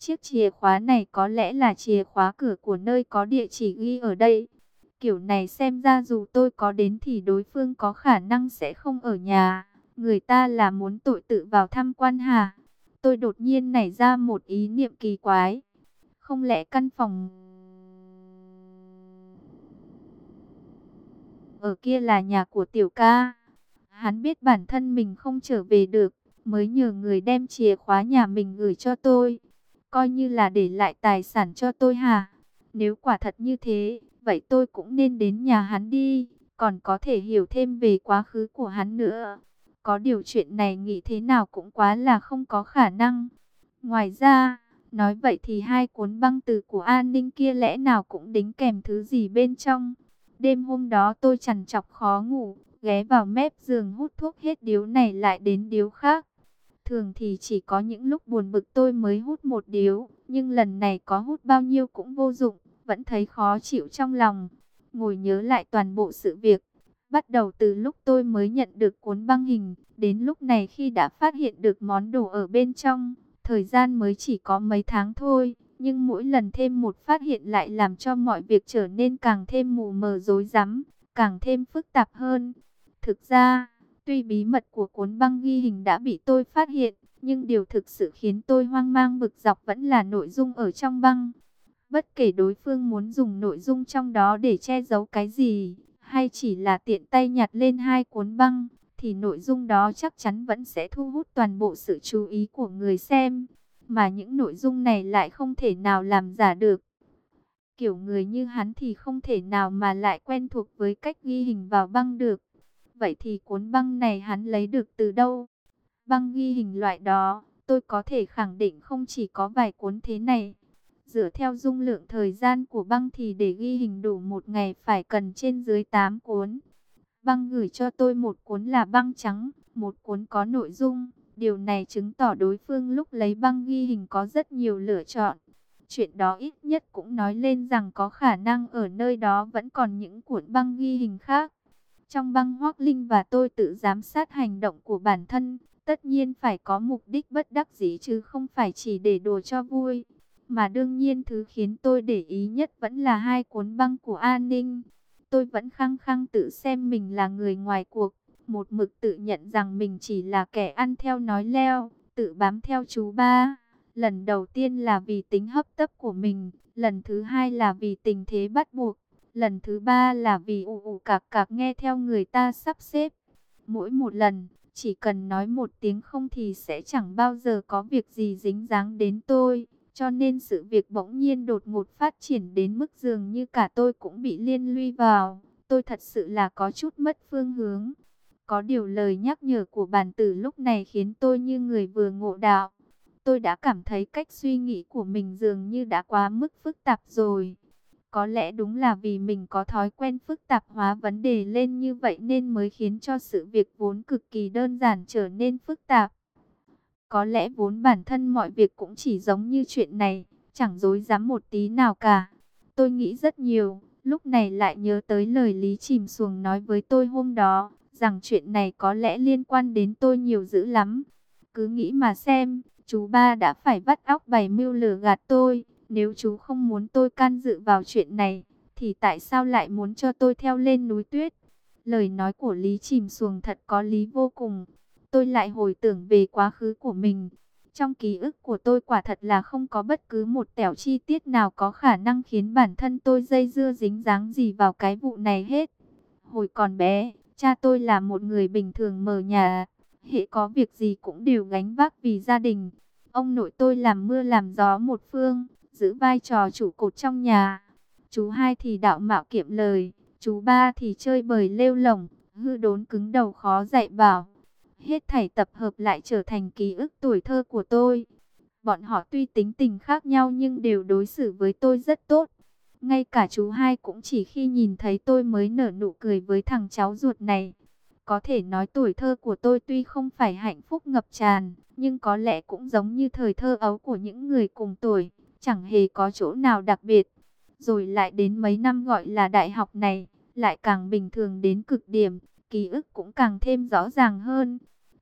Chiếc chìa khóa này có lẽ là chìa khóa cửa của nơi có địa chỉ ghi ở đây. Kiểu này xem ra dù tôi có đến thì đối phương có khả năng sẽ không ở nhà. Người ta là muốn tội tự vào tham quan hả? Tôi đột nhiên nảy ra một ý niệm kỳ quái. Không lẽ căn phòng ở kia là nhà của Tiểu ca? Hắn biết bản thân mình không trở về được, mới nhờ người đem chìa khóa nhà mình gửi cho tôi. Coi như là để lại tài sản cho tôi hả? Nếu quả thật như thế, vậy tôi cũng nên đến nhà hắn đi, còn có thể hiểu thêm về quá khứ của hắn nữa. Có điều chuyện này nghĩ thế nào cũng quá là không có khả năng. Ngoài ra, nói vậy thì hai cuốn băng từ của An Ninh kia lẽ nào cũng đính kèm thứ gì bên trong. Đêm hôm đó tôi trằn trọc khó ngủ, ghé vào mép giường hút thuốc hết điếu này lại đến điếu khác. Thường thì chỉ có những lúc buồn bực tôi mới hút một điếu, nhưng lần này có hút bao nhiêu cũng vô dụng, vẫn thấy khó chịu trong lòng. Ngồi nhớ lại toàn bộ sự việc, bắt đầu từ lúc tôi mới nhận được cuốn băng hình, đến lúc này khi đã phát hiện được món đồ ở bên trong. Thời gian mới chỉ có mấy tháng thôi, nhưng mỗi lần thêm một phát hiện lại làm cho mọi việc trở nên càng thêm mù mờ rối rắm, càng thêm phức tạp hơn. Thực ra, tuy bí mật của cuốn băng ghi hình đã bị tôi phát hiện, nhưng điều thực sự khiến tôi hoang mang bực dọc vẫn là nội dung ở trong băng. Bất kể đối phương muốn dùng nội dung trong đó để che giấu cái gì, hay chỉ là tiện tay nhặt lên hai cuốn băng, thì nội dung đó chắc chắn vẫn sẽ thu hút toàn bộ sự chú ý của người xem. Mà những nội dung này lại không thể nào làm giả được. Kiểu người như hắn thì không thể nào mà lại quen thuộc với cách ghi hình vào băng được. Vậy thì cuốn băng này hắn lấy được từ đâu? Băng ghi hình loại đó, tôi có thể khẳng định không chỉ có vài cuốn thế này. Dựa theo dung lượng thời gian của băng thì để ghi hình đủ một ngày phải cần trên dưới 8 cuốn. Băng gửi cho tôi một cuốn là băng trắng, một cuốn có nội dung. Điều này chứng tỏ đối phương lúc lấy băng ghi hình có rất nhiều lựa chọn. Chuyện đó ít nhất cũng nói lên rằng có khả năng ở nơi đó vẫn còn những cuốn băng ghi hình khác. Trong băng Hoác Linh và tôi tự giám sát hành động của bản thân, tất nhiên phải có mục đích bất đắc dĩ chứ không phải chỉ để đùa cho vui. Mà đương nhiên thứ khiến tôi để ý nhất vẫn là hai cuốn băng của An Ninh. Tôi vẫn khăng khăng tự xem mình là người ngoài cuộc, một mực tự nhận rằng mình chỉ là kẻ ăn theo nói leo, tự bám theo chú ba. Lần đầu tiên là vì tính hấp tấp của mình, lần thứ hai là vì tình thế bắt buộc, lần thứ ba là vì ù ù cạc cạc nghe theo người ta sắp xếp. Mỗi một lần, chỉ cần nói một tiếng không thì sẽ chẳng bao giờ có việc gì dính dáng đến tôi. Cho nên sự việc bỗng nhiên đột ngột phát triển đến mức dường như cả tôi cũng bị liên lụy vào. Tôi thật sự là có chút mất phương hướng. Có điều lời nhắc nhở của bản tử lúc này khiến tôi như người vừa ngộ đạo. Tôi đã cảm thấy cách suy nghĩ của mình dường như đã quá mức phức tạp rồi. Có lẽ đúng là vì mình có thói quen phức tạp hóa vấn đề lên như vậy nên mới khiến cho sự việc vốn cực kỳ đơn giản trở nên phức tạp. Có lẽ vốn bản thân mọi việc cũng chỉ giống như chuyện này, chẳng dối dám một tí nào cả. Tôi nghĩ rất nhiều, lúc này lại nhớ tới lời Lý Chìm Xuồng nói với tôi hôm đó, rằng chuyện này có lẽ liên quan đến tôi nhiều dữ lắm. Cứ nghĩ mà xem, chú ba đã phải vắt óc bày mưu lừa gạt tôi. Nếu chú không muốn tôi can dự vào chuyện này, thì tại sao lại muốn cho tôi theo lên núi tuyết? Lời nói của Lý Chìm Xuồng thật có lý vô cùng. Tôi lại hồi tưởng về quá khứ của mình. Trong ký ức của tôi quả thật là không có bất cứ một tẻo chi tiết nào có khả năng khiến bản thân tôi dây dưa dính dáng gì vào cái vụ này hết. Hồi còn bé, cha tôi là một người bình thường mờ nhà, hễ có việc gì cũng đều gánh vác vì gia đình. Ông nội tôi làm mưa làm gió một phương, giữ vai trò trụ cột trong nhà. Chú hai thì đạo mạo kiệm lời, chú ba thì chơi bời lêu lổng, hư đốn cứng đầu khó dạy bảo. Hết thảy tập hợp lại trở thành ký ức tuổi thơ của tôi. Bọn họ tuy tính tình khác nhau nhưng đều đối xử với tôi rất tốt. Ngay cả chú hai cũng chỉ khi nhìn thấy tôi mới nở nụ cười với thằng cháu ruột này. Có thể nói tuổi thơ của tôi tuy không phải hạnh phúc ngập tràn, nhưng có lẽ cũng giống như thời thơ ấu của những người cùng tuổi, chẳng hề có chỗ nào đặc biệt. Rồi lại đến mấy năm gọi là đại học này, lại càng bình thường đến cực điểm, ký ức cũng càng thêm rõ ràng hơn.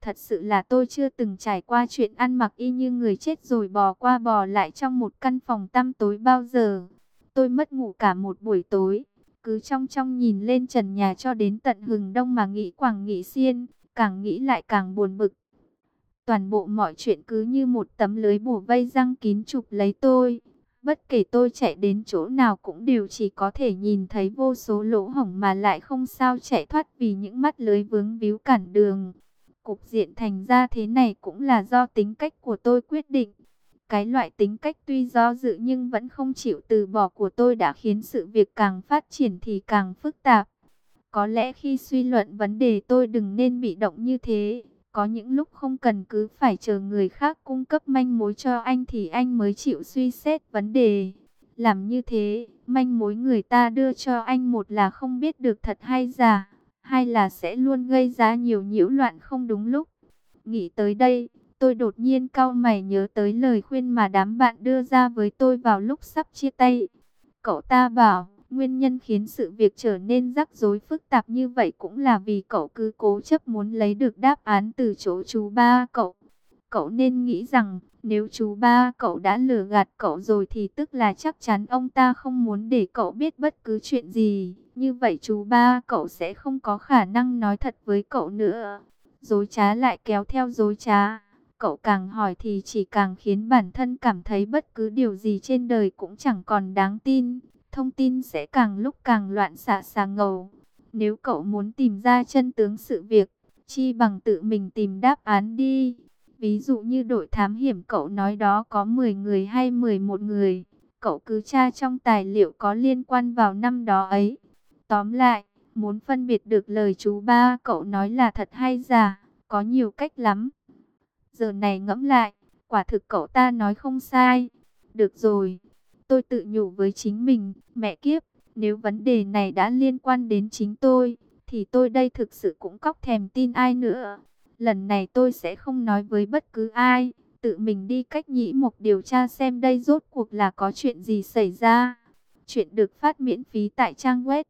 Thật sự là tôi chưa từng trải qua chuyện ăn mặc y như người chết rồi bò qua bò lại trong một căn phòng tăm tối bao giờ. Tôi mất ngủ cả một buổi tối, cứ trong trong nhìn lên trần nhà cho đến tận hừng đông mà nghĩ quằng nghĩ xiên, càng nghĩ lại càng buồn bực. Toàn bộ mọi chuyện cứ như một tấm lưới bùa vây răng kín chụp lấy tôi. Bất kể tôi chạy đến chỗ nào cũng đều chỉ có thể nhìn thấy vô số lỗ hổng mà lại không sao chạy thoát vì những mắt lưới vướng víu cản đường. Cục diện thành ra thế này cũng là do tính cách của tôi quyết định. Cái loại tính cách tuy do dự nhưng vẫn không chịu từ bỏ của tôi đã khiến sự việc càng phát triển thì càng phức tạp. Có lẽ khi suy luận vấn đề tôi đừng nên bị động như thế. Có những lúc không cần cứ phải chờ người khác cung cấp manh mối cho anh thì anh mới chịu suy xét vấn đề. Làm như thế, manh mối người ta đưa cho anh một là không biết được thật hay giả, hai là sẽ luôn gây ra nhiều nhiễu loạn không đúng lúc. Nghĩ tới đây, tôi đột nhiên cau mày nhớ tới lời khuyên mà đám bạn đưa ra với tôi vào lúc sắp chia tay. Cậu ta bảo, nguyên nhân khiến sự việc trở nên rắc rối phức tạp như vậy cũng là vì cậu cứ cố chấp muốn lấy được đáp án từ chỗ chú ba cậu. Cậu nên nghĩ rằng, nếu chú ba cậu đã lừa gạt cậu rồi thì tức là chắc chắn ông ta không muốn để cậu biết bất cứ chuyện gì. Như vậy chú ba cậu sẽ không có khả năng nói thật với cậu nữa. Dối trá lại kéo theo dối trá. Cậu càng hỏi thì chỉ càng khiến bản thân cảm thấy bất cứ điều gì trên đời cũng chẳng còn đáng tin. Thông tin sẽ càng lúc càng loạn xạ xà ngầu. Nếu cậu muốn tìm ra chân tướng sự việc, chi bằng tự mình tìm đáp án đi. Ví dụ như đội thám hiểm cậu nói đó có 10 người hay 11 người. Cậu cứ tra trong tài liệu có liên quan vào năm đó ấy. Tóm lại, muốn phân biệt được lời chú ba cậu nói là thật hay giả, có nhiều cách lắm. Giờ này ngẫm lại, quả thực cậu ta nói không sai. Được rồi, tôi tự nhủ với chính mình, mẹ kiếp, nếu vấn đề này đã liên quan đến chính tôi, thì tôi đây thực sự cũng cóc thèm tin ai nữa. Lần này tôi sẽ không nói với bất cứ ai, tự mình đi cách Nhĩ Mộc điều tra xem đây rốt cuộc là có chuyện gì xảy ra. Chuyện được phát miễn phí tại trang web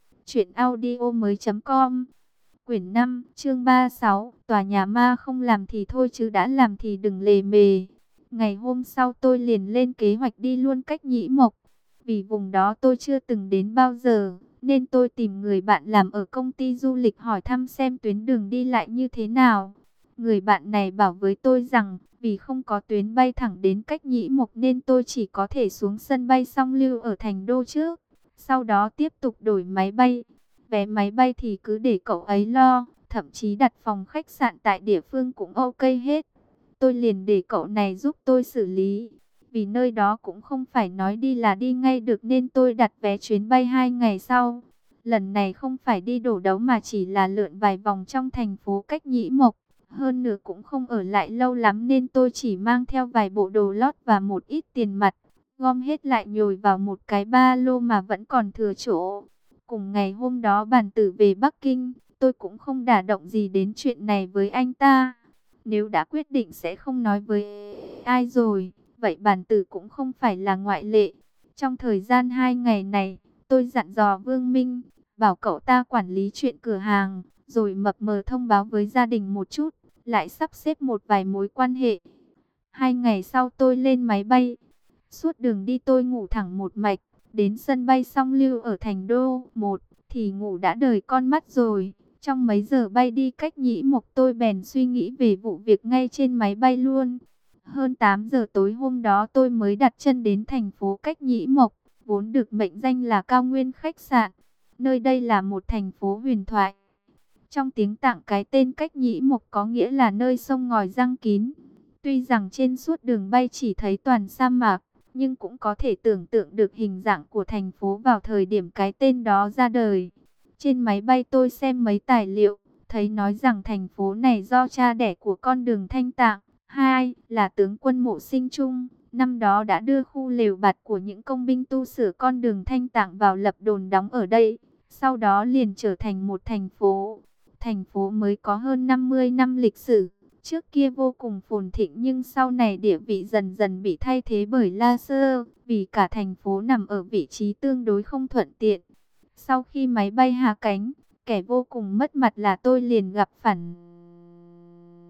truyệnaudiomoi.com. Quyển 5, chương 36, tòa nhà ma không làm thì thôi chứ đã làm thì đừng lề mề. Ngày hôm sau tôi liền lên kế hoạch đi luôn cách Nhĩ Mộc. Vì vùng đó tôi chưa từng đến bao giờ, nên tôi tìm người bạn làm ở công ty du lịch hỏi thăm xem tuyến đường đi lại như thế nào. Người bạn này bảo với tôi rằng, vì không có tuyến bay thẳng đến cách Nhĩ Mộc nên tôi chỉ có thể xuống sân bay Song Lưu ở Thành Đô trước. Sau đó tiếp tục đổi máy bay. Vé máy bay thì cứ để cậu ấy lo, thậm chí đặt phòng khách sạn tại địa phương cũng ok hết. Tôi liền để cậu này giúp tôi xử lý. Vì nơi đó cũng không phải nói đi là đi ngay được nên tôi đặt vé chuyến bay 2 ngày sau. Lần này không phải đi đổ đấu mà chỉ là lượn vài vòng trong thành phố cách Nhĩ Mộc. Hơn nữa cũng không ở lại lâu lắm nên tôi chỉ mang theo vài bộ đồ lót và một ít tiền mặt. Gom hết lại nhồi vào một cái ba lô mà vẫn còn thừa chỗ. Cùng ngày hôm đó Bản Tử về Bắc Kinh, tôi cũng không đả động gì đến chuyện này với anh ta. Nếu đã quyết định sẽ không nói với ai rồi, vậy Bản Tử cũng không phải là ngoại lệ. Trong thời gian 2 ngày này, tôi dặn dò Vương Minh, bảo cậu ta quản lý chuyện cửa hàng, rồi mập mờ thông báo với gia đình một chút, lại sắp xếp một vài mối quan hệ. 2 ngày sau tôi lên máy bay, suốt đường đi tôi ngủ thẳng một mạch. Đến sân bay Song Lưu ở Thành Đô 1 thì ngủ đã đời con mắt rồi. Trong mấy giờ bay đi cách Nhĩ Mộc tôi bèn suy nghĩ về vụ việc ngay trên máy bay luôn. Hơn 8 giờ tối hôm đó tôi mới đặt chân đến thành phố cách Nhĩ Mộc, vốn được mệnh danh là cao nguyên khách sạn. Nơi đây là một thành phố huyền thoại. Trong tiếng Tạng cái tên cách Nhĩ Mộc có nghĩa là nơi sông ngòi giăng kín. Tuy rằng trên suốt đường bay chỉ thấy toàn sa mạc, nhưng cũng có thể tưởng tượng được hình dạng của thành phố vào thời điểm cái tên đó ra đời. Trên máy bay tôi xem mấy tài liệu, thấy nói rằng thành phố này do cha đẻ của con đường Thanh Tạng, hai là tướng quân Mộ Sinh Chung, năm đó đã đưa khu lều bạt của những công binh tu sửa con đường Thanh Tạng vào lập đồn đóng ở đây, sau đó liền trở thành một thành phố. Thành phố mới có hơn 50 năm lịch sử. Trước kia vô cùng phồn thịnh nhưng sau này địa vị dần dần bị thay thế bởi La Sơ, vì cả thành phố nằm ở vị trí tương đối không thuận tiện. Sau khi máy bay hạ cánh, kẻ vô cùng mất mặt là tôi liền gặp phải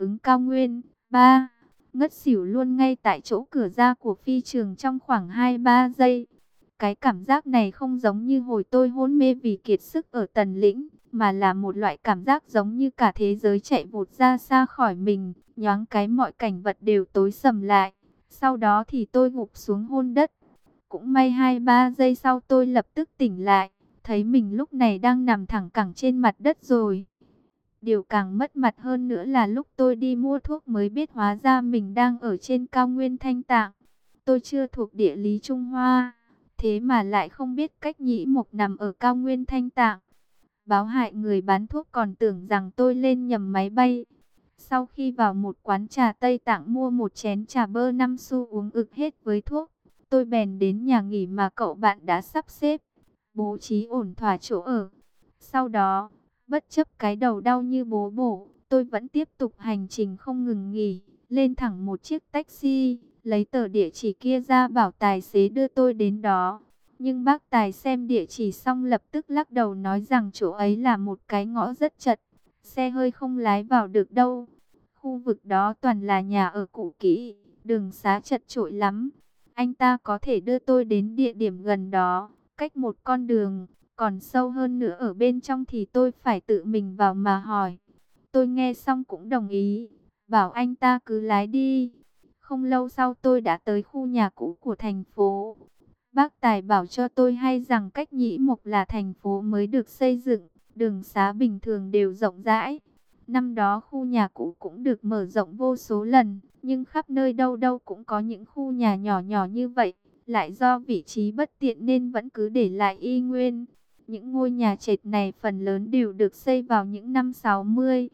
ứng cao nguyên. 3. Ngất xỉu luôn ngay tại chỗ cửa ra của phi trường trong khoảng 2-3 giây. Cái cảm giác này không giống như hồi tôi hôn mê vì kiệt sức ở Tần Lĩnh, mà là một loại cảm giác giống như cả thế giới chạy vụt ra xa khỏi mình, nhoáng cái mọi cảnh vật đều tối sầm lại. Sau đó thì tôi gục xuống hôn đất. Cũng may 2-3 giây sau tôi lập tức tỉnh lại, thấy mình lúc này đang nằm thẳng cẳng trên mặt đất rồi. Điều càng mất mặt hơn nữa là lúc tôi đi mua thuốc mới biết hóa ra mình đang ở trên cao nguyên Thanh Tạng. Tôi chưa thuộc địa lý Trung Hoa, thế mà lại không biết cách Nhĩ Mộc nằm ở cao nguyên Thanh Tạng. Báo hại người bán thuốc còn tưởng rằng tôi lên nhầm máy bay. Sau khi vào một quán trà Tây Tạng mua một chén trà bơ 5 xu uống ực hết với thuốc, tôi bèn đến nhà nghỉ mà cậu bạn đã sắp xếp, bố trí ổn thỏa chỗ ở. Sau đó, bất chấp cái đầu đau như bố bổ, tôi vẫn tiếp tục hành trình không ngừng nghỉ, lên thẳng một chiếc taxi, lấy tờ địa chỉ kia ra bảo tài xế đưa tôi đến đó. Nhưng bác tài xem địa chỉ xong lập tức lắc đầu nói rằng chỗ ấy là một cái ngõ rất chật, xe hơi không lái vào được đâu. Khu vực đó toàn là nhà ở cũ kỹ, đường xá chật chội lắm. Anh ta có thể đưa tôi đến địa điểm gần đó, cách một con đường, còn sâu hơn nữa ở bên trong thì tôi phải tự mình vào mà hỏi. Tôi nghe xong cũng đồng ý, bảo anh ta cứ lái đi. Không lâu sau tôi đã tới khu nhà cũ của thành phố. Bác Tài bảo cho tôi hay rằng cách Nhĩ Mộc là thành phố mới được xây dựng, đường xá bình thường đều rộng rãi. Năm đó khu nhà cũ cũng được mở rộng vô số lần, nhưng khắp nơi đâu đâu cũng có những khu nhà nhỏ nhỏ như vậy. Lại do vị trí bất tiện nên vẫn cứ để lại y nguyên. Những ngôi nhà trệt này phần lớn đều được xây vào những năm 60,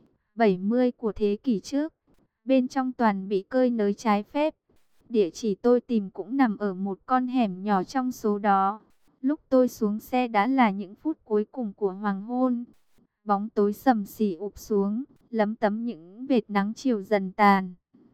70 của thế kỷ trước. Bên trong toàn bị cơi nới trái phép. Địa chỉ tôi tìm cũng nằm ở một con hẻm nhỏ trong số đó. Lúc tôi xuống xe đã là những phút cuối cùng của hoàng hôn. Bóng tối sầm sì ụp xuống, lấm tấm những vệt nắng chiều dần tàn.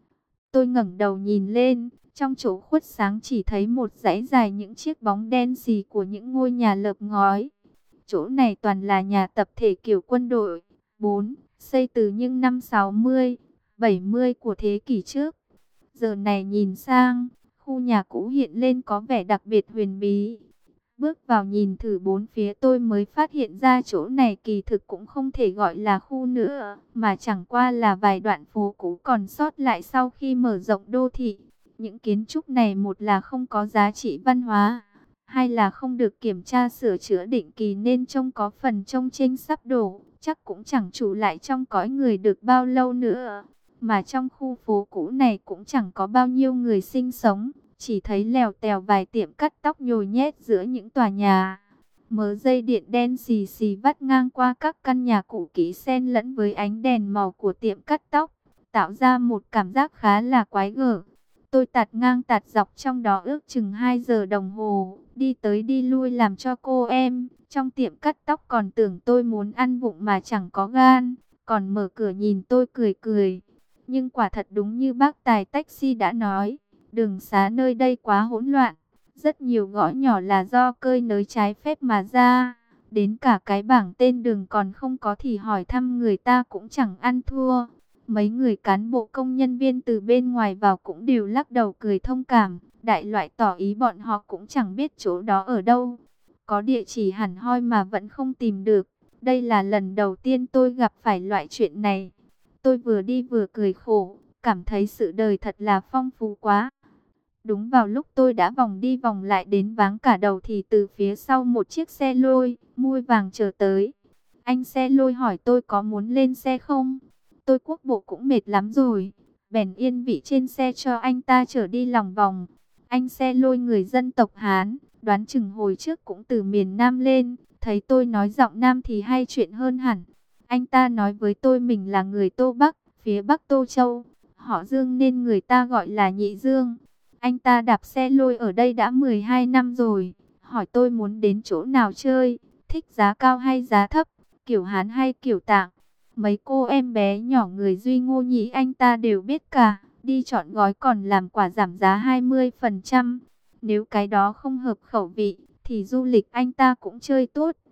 Tôi ngẩng đầu nhìn lên, trong chỗ khuất sáng chỉ thấy một dãy dài những chiếc bóng đen xì của những ngôi nhà lợp ngói. Chỗ này toàn là nhà tập thể kiểu quân đội. 4. Xây từ những năm 60, 70 của thế kỷ trước. Giờ này nhìn sang, khu nhà cũ hiện lên có vẻ đặc biệt huyền bí. Bước vào nhìn thử bốn phía tôi mới phát hiện ra chỗ này kỳ thực cũng không thể gọi là khu nữa, mà chẳng qua là vài đoạn phố cũ còn sót lại sau khi mở rộng đô thị. Những kiến trúc này một là không có giá trị văn hóa, hai là không được kiểm tra sửa chữa định kỳ nên trông có phần trông chênh sắp đổ, chắc cũng chẳng trụ lại trong cõi người được bao lâu nữa. Mà trong khu phố cũ này cũng chẳng có bao nhiêu người sinh sống, chỉ thấy lèo tèo vài tiệm cắt tóc nhồi nhét giữa những tòa nhà. Mớ dây điện đen xì xì vắt ngang qua các căn nhà cũ kỹ xen lẫn với ánh đèn màu của tiệm cắt tóc, tạo ra một cảm giác khá là quái gở. Tôi tạt ngang tạt dọc trong đó ước chừng 2 giờ đồng hồ, đi tới đi lui làm cho cô em trong tiệm cắt tóc còn tưởng tôi muốn ăn vụng mà chẳng có gan, còn mở cửa nhìn tôi cười cười. Nhưng quả thật đúng như bác tài taxi đã nói, đường xá nơi đây quá hỗn loạn, rất nhiều ngõ nhỏ là do cơi nới trái phép mà ra. Đến cả cái bảng tên đường còn không có thì hỏi thăm người ta cũng chẳng ăn thua. Mấy người cán bộ công nhân viên từ bên ngoài vào cũng đều lắc đầu cười thông cảm, đại loại tỏ ý bọn họ cũng chẳng biết chỗ đó ở đâu. Có địa chỉ hẳn hoi mà vẫn không tìm được. Đây là lần đầu tiên tôi gặp phải loại chuyện này. Tôi vừa đi vừa cười khổ, cảm thấy sự đời thật là phong phú quá. Đúng vào lúc tôi đã vòng đi vòng lại đến váng cả đầu thì từ phía sau một chiếc xe lôi, mui vàng chờ tới. Anh xe lôi hỏi tôi có muốn lên xe không? Tôi quốc bộ cũng mệt lắm rồi, bèn yên vị trên xe cho anh ta chở đi lòng vòng. Anh xe lôi người dân tộc Hán, đoán chừng hồi trước cũng từ miền Nam lên, thấy tôi nói giọng Nam thì hay chuyện hơn hẳn. Anh ta nói với tôi mình là người Tô Bắc, phía Bắc Tô Châu, họ Dương nên người ta gọi là Nhị Dương. Anh ta đạp xe lôi ở đây đã 12 năm rồi, hỏi tôi muốn đến chỗ nào chơi, thích giá cao hay giá thấp, kiểu Hán hay kiểu Tạng. Mấy cô em bé nhỏ người Duy Ngô Nhĩ anh ta đều biết cả, đi chọn gói còn làm quà giảm giá 20%. Nếu cái đó không hợp khẩu vị, thì du lịch anh ta cũng chơi tốt.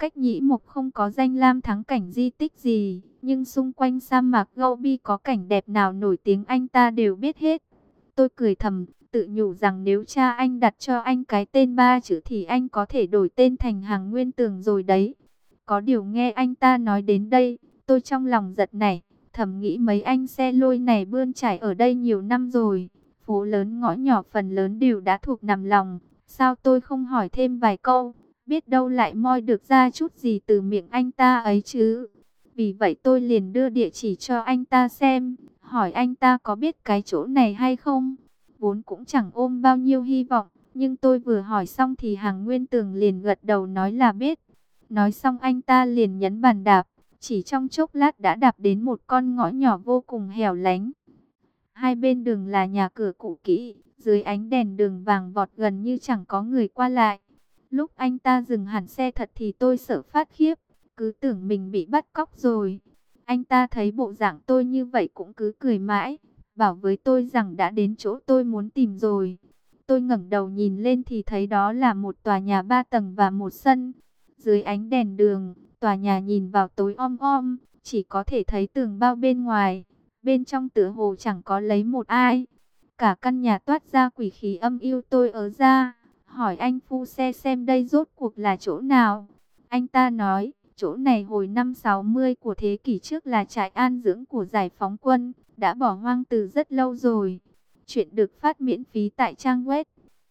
Cách Nhĩ Mộc không có danh lam thắng cảnh di tích gì, nhưng xung quanh sa mạc Gobi có cảnh đẹp nào nổi tiếng anh ta đều biết hết. Tôi cười thầm, tự nhủ rằng nếu cha anh đặt cho anh cái tên ba chữ thì anh có thể đổi tên thành Hằng Nguyên Tường rồi đấy. Có điều nghe anh ta nói đến đây, tôi trong lòng giật nảy, thầm nghĩ mấy anh xe lôi này bươn trải ở đây nhiều năm rồi. Phố lớn ngõ nhỏ phần lớn đều đã thuộc nằm lòng. Sao tôi không hỏi thêm vài câu, biết đâu lại moi được ra chút gì từ miệng anh ta ấy chứ. Vì vậy tôi liền đưa địa chỉ cho anh ta xem, hỏi anh ta có biết cái chỗ này hay không. Vốn cũng chẳng ôm bao nhiêu hy vọng, nhưng tôi vừa hỏi xong thì Hằng Nguyên Tường liền gật đầu nói là biết. Nói xong anh ta liền nhấn bàn đạp, chỉ trong chốc lát đã đạp đến một con ngõ nhỏ vô cùng hẻo lánh. Hai bên đường là nhà cửa cũ kỹ, dưới ánh đèn đường vàng vọt gần như chẳng có người qua lại. Lúc anh ta dừng hẳn xe thật thì tôi sợ phát khiếp, cứ tưởng mình bị bắt cóc rồi. Anh ta thấy bộ dạng tôi như vậy cũng cứ cười mãi, bảo với tôi rằng đã đến chỗ tôi muốn tìm rồi. Tôi ngẩng đầu nhìn lên thì thấy đó là một tòa nhà 3 tầng và một sân. Dưới ánh đèn đường, tòa nhà nhìn vào tối om om, chỉ có thể thấy tường bao bên ngoài. Bên trong tựa hồ chẳng có lấy một ai. Cả căn nhà toát ra quỷ khí âm u. Tôi ở ra, hỏi anh phu xe xem đây rốt cuộc là chỗ nào. Anh ta nói, chỗ này hồi năm 60 của thế kỷ trước là trại an dưỡng của giải phóng quân, đã bỏ hoang từ rất lâu rồi. Chuyện được phát miễn phí tại trang web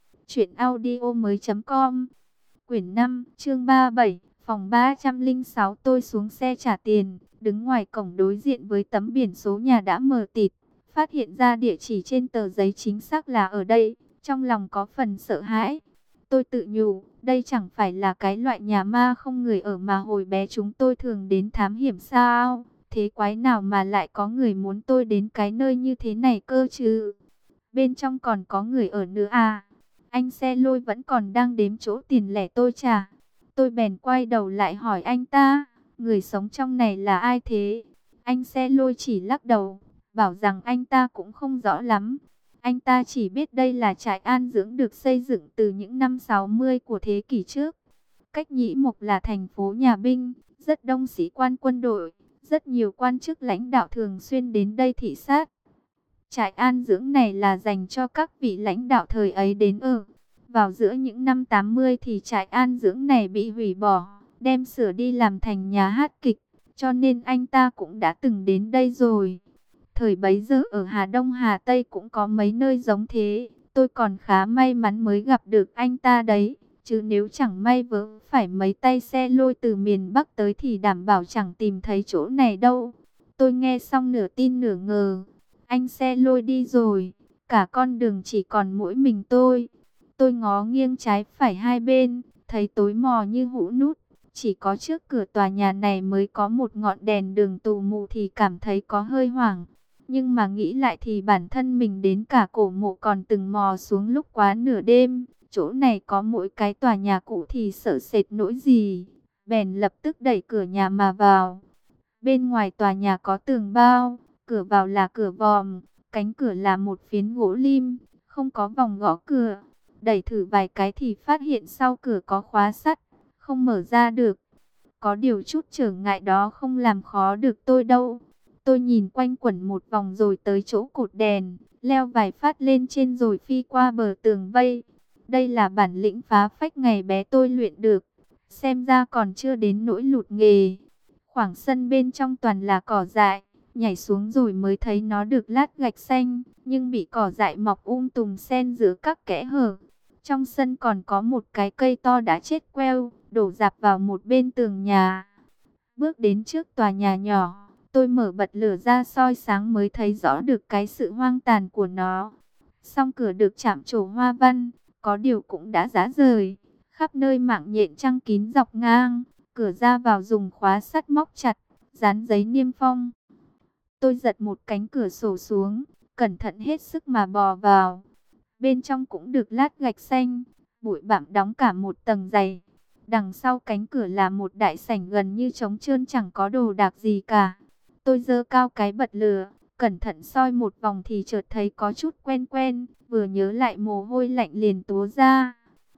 truyệnaudiomoi.com. Quyển 5, chương 37, phòng 306. Tôi xuống xe trả tiền, đứng ngoài cổng đối diện với tấm biển số nhà đã mờ tịt, phát hiện ra địa chỉ trên tờ giấy chính xác là ở đây, trong lòng có phần sợ hãi. Tôi tự nhủ, đây chẳng phải là cái loại nhà ma không người ở mà hồi bé chúng tôi thường đến thám hiểm sao? Thế quái nào mà lại có người muốn tôi đến cái nơi như thế này cơ chứ? Bên trong còn có người ở nữa à? Anh xe lôi vẫn còn đang đếm chỗ tiền lẻ tôi trả. Tôi bèn quay đầu lại hỏi anh ta, người sống trong này là ai thế? Anh xe lôi chỉ lắc đầu, bảo rằng anh ta cũng không rõ lắm. Anh ta chỉ biết đây là trại an dưỡng được xây dựng từ những năm 60 của thế kỷ trước. Cách Nhĩ Mộc là thành phố nhà binh, rất đông sĩ quan quân đội, rất nhiều quan chức lãnh đạo thường xuyên đến đây thị sát. Trại an dưỡng này là dành cho các vị lãnh đạo thời ấy đến ở. Vào giữa những năm 80 thì trại an dưỡng này bị hủy bỏ, đem sửa đi làm thành nhà hát kịch, cho nên anh ta cũng đã từng đến đây rồi. Thời bấy giờ ở Hà Đông Hà Tây cũng có mấy nơi giống thế, tôi còn khá may mắn mới gặp được anh ta đấy. Chứ nếu chẳng may vớ phải mấy tay xe lôi từ miền Bắc tới thì đảm bảo chẳng tìm thấy chỗ này đâu. Tôi nghe xong nửa tin nửa ngờ. Anh xe lôi đi rồi, cả con đường chỉ còn mỗi mình tôi. Tôi ngó nghiêng trái phải hai bên, thấy tối mò như hũ nút. Chỉ có trước cửa tòa nhà này mới có một ngọn đèn đường tù mù thì cảm thấy có hơi hoảng. Nhưng mà nghĩ lại thì bản thân mình đến cả cổ mộ còn từng mò xuống lúc quá nửa đêm. Chỗ này có mỗi cái tòa nhà cũ thì sợ sệt nỗi gì. Bèn lập tức đẩy cửa nhà mà vào. Bên ngoài tòa nhà có tường bao, cửa vào là cửa vòm, cánh cửa là một phiến gỗ lim, không có vòng gõ cửa. Đẩy thử vài cái thì phát hiện sau cửa có khóa sắt, không mở ra được. Có điều chút trở ngại đó không làm khó được tôi đâu. Tôi nhìn quanh quẩn một vòng rồi tới chỗ cột đèn, leo vài phát lên trên rồi phi qua bờ tường vây. Đây là bản lĩnh phá phách ngày bé tôi luyện được, xem ra còn chưa đến nỗi lụt nghề. Khoảng sân bên trong toàn là cỏ dại, nhảy xuống rồi mới thấy nó được lát gạch xanh, nhưng bị cỏ dại mọc tùm xen giữa các kẽ hở. Trong sân còn có một cái cây to đã chết queo, đổ rạp vào một bên tường nhà. Bước đến trước tòa nhà nhỏ, tôi mở bật lửa ra soi sáng mới thấy rõ được cái sự hoang tàn của nó. Song cửa được chạm trổ hoa văn, có điều cũng đã rã rời, khắp nơi mạng nhện trăng kín dọc ngang. Cửa ra vào dùng khóa sắt móc chặt, dán giấy niêm phong. Tôi giật một cánh cửa sổ xuống, cẩn thận hết sức mà bò vào. Bên trong cũng được lát gạch xanh, bụi bặm đóng cả một tầng dày. Đằng sau cánh cửa là một đại sảnh gần như trống trơn chẳng có đồ đạc gì cả. Tôi giơ cao cái bật lửa, cẩn thận soi một vòng thì chợt thấy có chút quen quen, vừa nhớ lại mồ hôi lạnh liền túa ra.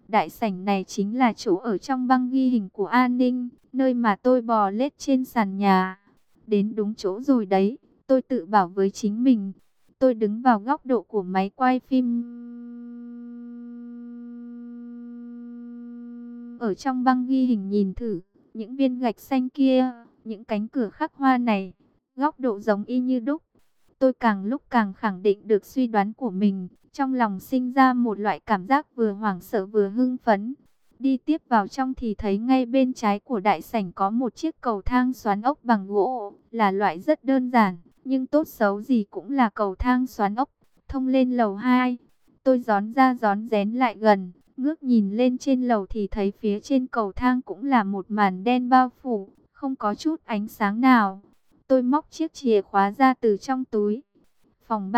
Đại sảnh này chính là chỗ ở trong băng ghi hình của An Ninh, nơi mà tôi bò lết trên sàn nhà. Đến đúng chỗ rồi đấy, tôi tự bảo với chính mình. Tôi đứng vào góc độ của máy quay phim. Ở trong băng ghi hình nhìn thử, những viên gạch xanh kia, những cánh cửa khắc hoa này, góc độ giống y như đúc. Tôi càng lúc càng khẳng định được suy đoán của mình, trong lòng sinh ra một loại cảm giác vừa hoảng sợ vừa hưng phấn. Đi tiếp vào trong thì thấy ngay bên trái của đại sảnh có một chiếc cầu thang xoắn ốc bằng gỗ, là loại rất đơn giản, nhưng tốt xấu gì cũng là cầu thang xoắn ốc, thông lên lầu 2. Tôi rón ra rón rén lại gần, ngước nhìn lên trên lầu thì thấy phía trên cầu thang cũng là một màn đen bao phủ, không có chút ánh sáng nào. Tôi móc chiếc chìa khóa ra từ trong túi. Phòng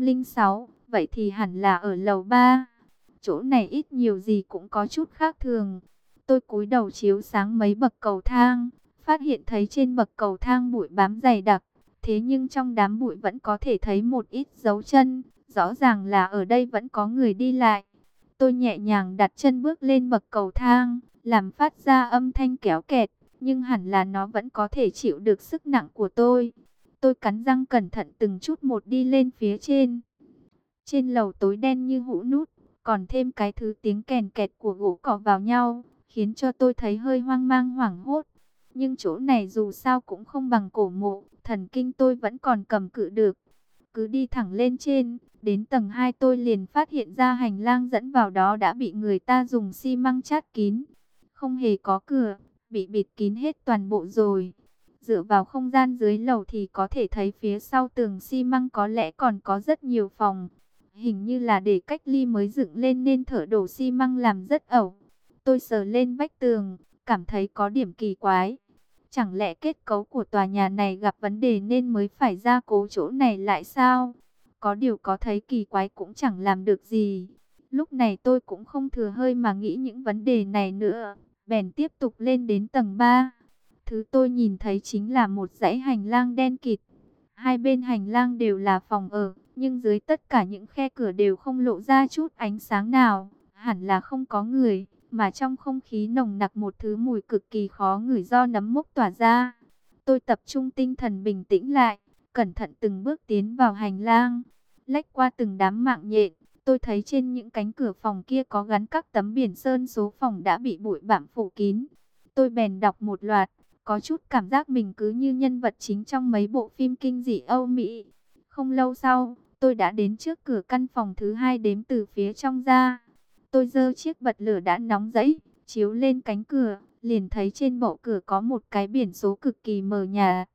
306, vậy thì hẳn là ở lầu 3. Chỗ này ít nhiều gì cũng có chút khác thường. Tôi cúi đầu chiếu sáng mấy bậc cầu thang, phát hiện thấy trên bậc cầu thang bụi bám dày đặc. Thế nhưng trong đám bụi vẫn có thể thấy một ít dấu chân, rõ ràng là ở đây vẫn có người đi lại. Tôi nhẹ nhàng đặt chân bước lên bậc cầu thang, làm phát ra âm thanh kéo kẹt, nhưng hẳn là nó vẫn có thể chịu được sức nặng của tôi. Tôi cắn răng cẩn thận từng chút một đi lên phía trên. Trên lầu tối đen như hũ nút, còn thêm cái thứ tiếng kèn kẹt của gỗ cỏ vào nhau, khiến cho tôi thấy hơi hoang mang hoảng hốt. Nhưng chỗ này dù sao cũng không bằng cổ mộ, thần kinh tôi vẫn còn cầm cự được. Cứ đi thẳng lên trên, đến tầng 2 tôi liền phát hiện ra hành lang dẫn vào đó đã bị người ta dùng xi măng chát kín. Không hề có cửa, bị bịt kín hết toàn bộ rồi. Dựa vào không gian dưới lầu thì có thể thấy phía sau tường xi măng có lẽ còn có rất nhiều phòng. Hình như là để cách ly mới dựng lên nên thợ đổ xi măng làm rất ẩu. Tôi sờ lên vách tường, cảm thấy có điểm kỳ quái. Chẳng lẽ kết cấu của tòa nhà này gặp vấn đề nên mới phải gia cố chỗ này lại sao? Có điều có thấy kỳ quái cũng chẳng làm được gì. Lúc này tôi cũng không thừa hơi mà nghĩ những vấn đề này nữa. Bèn tiếp tục lên đến tầng 3. Thứ tôi nhìn thấy chính là một dãy hành lang đen kịt. Hai bên hành lang đều là phòng ở, nhưng dưới tất cả những khe cửa đều không lộ ra chút ánh sáng nào. Hẳn là không có người, mà trong không khí nồng nặc một thứ mùi cực kỳ khó ngửi do nấm mốc tỏa ra. Tôi tập trung tinh thần bình tĩnh lại, cẩn thận từng bước tiến vào hành lang, lách qua từng đám mạng nhện. Tôi thấy trên những cánh cửa phòng kia có gắn các tấm biển sơn số phòng đã bị bụi bặm phủ kín. Tôi bèn đọc một loạt, có chút cảm giác mình cứ như nhân vật chính trong mấy bộ phim kinh dị Âu Mỹ. Không lâu sau, tôi đã đến trước cửa căn phòng thứ 2 đếm từ phía trong ra. Tôi giơ chiếc bật lửa đã nóng rẫy, chiếu lên cánh cửa, liền thấy trên bộ cửa có một cái biển số cực kỳ mờ nhạt,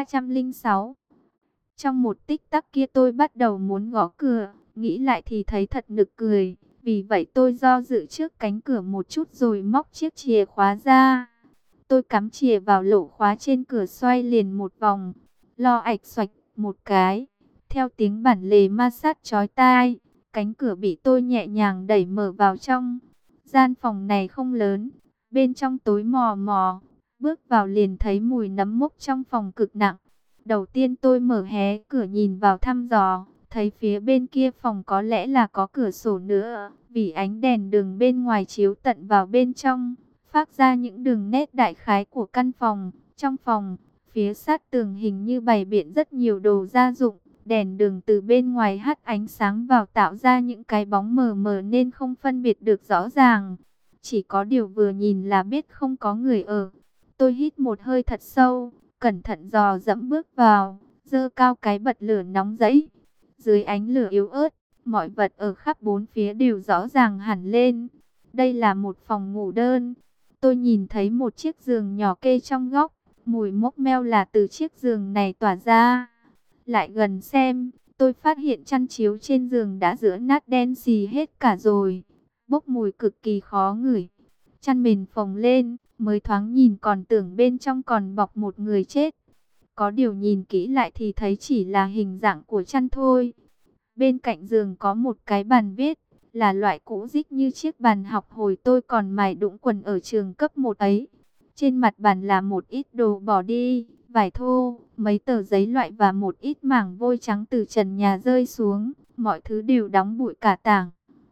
306. Trong một tích tắc kia tôi bắt đầu muốn gõ cửa, nghĩ lại thì thấy thật nực cười. Vì vậy tôi do dự trước cánh cửa một chút rồi móc chiếc chìa khóa ra. Tôi cắm chìa vào lỗ khóa trên cửa xoay liền một vòng, lo ạch xoạch một cái. Theo tiếng bản lề ma sát chói tai, cánh cửa bị tôi nhẹ nhàng đẩy mở vào trong. Gian phòng này không lớn, bên trong tối mò mò, bước vào liền thấy mùi nấm mốc trong phòng cực nặng. Đầu tiên tôi mở hé cửa nhìn vào thăm dò, thấy phía bên kia phòng có lẽ là có cửa sổ nữa, vì ánh đèn đường bên ngoài chiếu tận vào bên trong, phát ra những đường nét đại khái của căn phòng. Trong phòng, phía sát tường hình như bày biện rất nhiều đồ gia dụng, đèn đường từ bên ngoài hắt ánh sáng vào tạo ra những cái bóng mờ mờ nên không phân biệt được rõ ràng. Chỉ có điều vừa nhìn là biết không có người ở. Tôi hít một hơi thật sâu, cẩn thận dò dẫm bước vào, giơ cao cái bật lửa nóng rẫy. Dưới ánh lửa yếu ớt, mọi vật ở khắp bốn phía đều rõ ràng hẳn lên. Đây là một phòng ngủ đơn. Tôi nhìn thấy một chiếc giường nhỏ kê trong góc, mùi mốc meo là từ chiếc giường này tỏa ra. Lại gần xem, tôi phát hiện chăn chiếu trên giường đã rữa nát đen xì hết cả rồi, bốc mùi cực kỳ khó ngửi. Chăn mền phồng lên, mới thoáng nhìn còn tưởng bên trong còn bọc một người chết. Có điều nhìn kỹ lại thì thấy chỉ là hình dạng của chăn thôi. Bên cạnh giường có một cái bàn viết, là loại cũ rích như chiếc bàn học hồi tôi còn mài đũng quần ở trường cấp 1 ấy. Trên mặt bàn là một ít đồ bỏ đi, vải thô, mấy tờ giấy loại và một ít mảng vôi trắng từ trần nhà rơi xuống, mọi thứ đều đóng bụi cả tảng.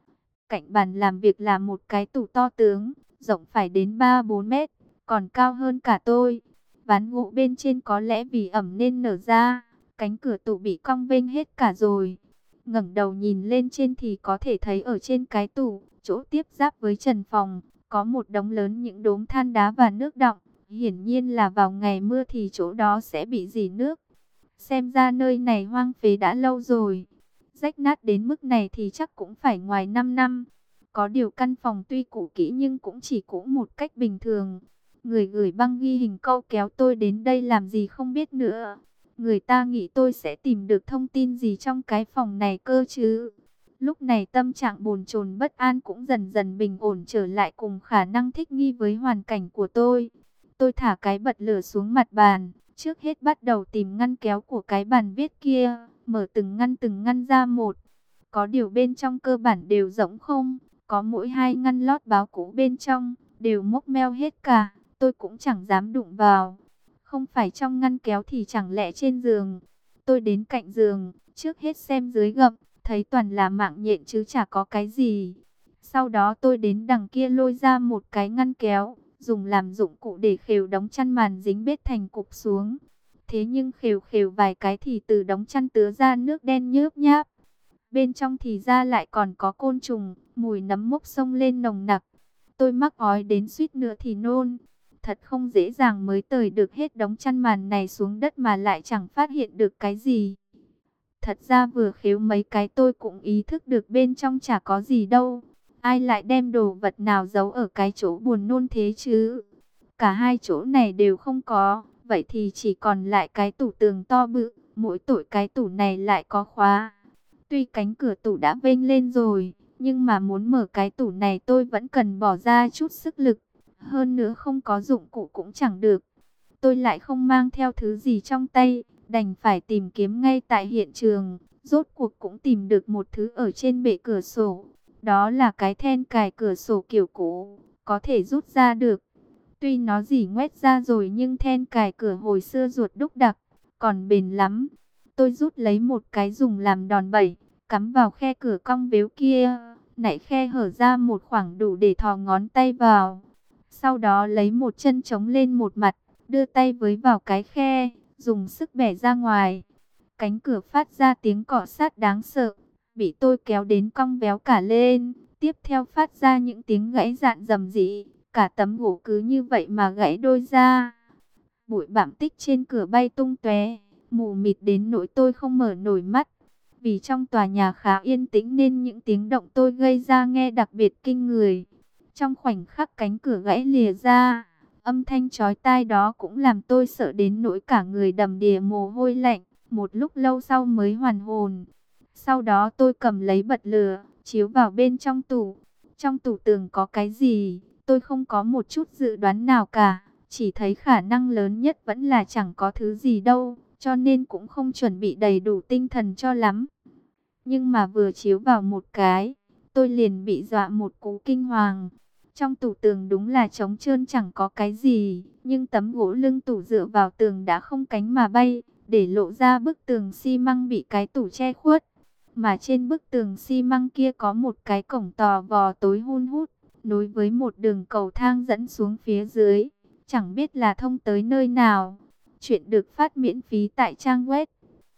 Cạnh bàn làm việc là một cái tủ to tướng, rộng phải đến 3-4 mét, còn cao hơn cả tôi. Ván gỗ bên trên có lẽ vì ẩm nên nở ra, cánh cửa tủ bị cong vênh hết cả rồi. Ngẩng đầu nhìn lên trên thì có thể thấy ở trên cái tủ, chỗ tiếp giáp với trần phòng, có một đống lớn những đốm than đá và nước đọng. Hiển nhiên là vào ngày mưa thì chỗ đó sẽ bị rỉ nước. Xem ra nơi này hoang phế đã lâu rồi. Rách nát đến mức này thì chắc cũng phải ngoài 5 năm. Có điều căn phòng tuy cũ kỹ nhưng cũng chỉ cũ một cách bình thường. Người gửi băng ghi hình câu kéo tôi đến đây làm gì không biết nữa. Người ta nghĩ tôi sẽ tìm được thông tin gì trong cái phòng này cơ chứ. Lúc này tâm trạng bồn chồn bất an cũng dần dần bình ổn trở lại cùng khả năng thích nghi với hoàn cảnh của tôi. Tôi thả cái bật lửa xuống mặt bàn, trước hết bắt đầu tìm ngăn kéo của cái bàn viết kia, mở từng ngăn ra một. Có điều bên trong cơ bản đều rỗng không, có mỗi 2 ngăn lót báo cũ bên trong, đều mốc meo hết cả, tôi cũng chẳng dám đụng vào. Không phải trong ngăn kéo thì chẳng lẽ trên giường. Tôi đến cạnh giường, trước hết xem dưới gầm, thấy toàn là mạng nhện chứ chả có cái gì. Sau đó tôi đến đằng kia lôi ra một cái ngăn kéo, dùng làm dụng cụ để khều đống chăn màn dính bết thành cục xuống. Thế nhưng khều khều vài cái thì từ đống chăn tứa ra nước đen nhớp nháp. Bên trong thì ra lại còn có côn trùng, mùi nấm mốc xông lên nồng nặc. Tôi mắc ói đến suýt nữa thì nôn. Thật không dễ dàng mới tời được hết đống chăn màn này xuống đất mà lại chẳng phát hiện được cái gì. Thật ra vừa khếu mấy cái tôi cũng ý thức được bên trong chả có gì đâu. Ai lại đem đồ vật nào giấu ở cái chỗ buồn nôn thế chứ? Cả hai chỗ này đều không có. Vậy thì chỉ còn lại cái tủ tường to bự. Mỗi tội cái tủ này lại có khóa. Tuy cánh cửa tủ đã vênh lên rồi, nhưng mà muốn mở cái tủ này tôi vẫn cần bỏ ra chút sức lực. Hơn nữa không có dụng cụ cũng chẳng được. Tôi lại không mang theo thứ gì trong tay, đành phải tìm kiếm ngay tại hiện trường. Rốt cuộc cũng tìm được một thứ ở trên bệ cửa sổ. Đó là cái then cài cửa sổ kiểu cũ, có thể rút ra được. Tuy nó rỉ ngoét ra rồi nhưng then cài cửa hồi xưa ruột đúc đặc, còn bền lắm. Tôi rút lấy một cái dùng làm đòn bẩy, cắm vào khe cửa cong vếu kia, nãy khe hở ra một khoảng đủ để thò ngón tay vào. Sau đó lấy một chân chống lên một mặt, đưa tay với vào cái khe, dùng sức bẻ ra ngoài. Cánh cửa phát ra tiếng cọ sát đáng sợ, bị tôi kéo đến cong véo cả lên. Tiếp theo phát ra những tiếng gãy rạn rầm rĩ, cả tấm gỗ cứ như vậy mà gãy đôi ra. Bụi bặm tích trên cửa bay tung tóe, mù mịt đến nỗi tôi không mở nổi mắt. Vì trong tòa nhà khá yên tĩnh nên những tiếng động tôi gây ra nghe đặc biệt kinh người. Trong khoảnh khắc cánh cửa gãy lìa ra, âm thanh chói tai đó cũng làm tôi sợ đến nỗi cả người đầm đìa mồ hôi lạnh. Một lúc lâu sau mới hoàn hồn. Sau đó tôi cầm lấy bật lửa, chiếu vào bên trong tủ. Trong tủ tường có cái gì, tôi không có một chút dự đoán nào cả. Chỉ thấy khả năng lớn nhất vẫn là chẳng có thứ gì đâu, cho nên cũng không chuẩn bị đầy đủ tinh thần cho lắm. Nhưng mà vừa chiếu vào một cái, tôi liền bị dọa một cú kinh hoàng. Trong tủ tường đúng là trống trơn chẳng có cái gì, nhưng tấm gỗ lưng tủ dựa vào tường đã không cánh mà bay, để lộ ra bức tường xi măng bị cái tủ che khuất. Mà trên bức tường xi măng kia có một cái cổng tò vò tối hun hút, nối với một đường cầu thang dẫn xuống phía dưới, chẳng biết là thông tới nơi nào. Chuyện được phát miễn phí tại trang web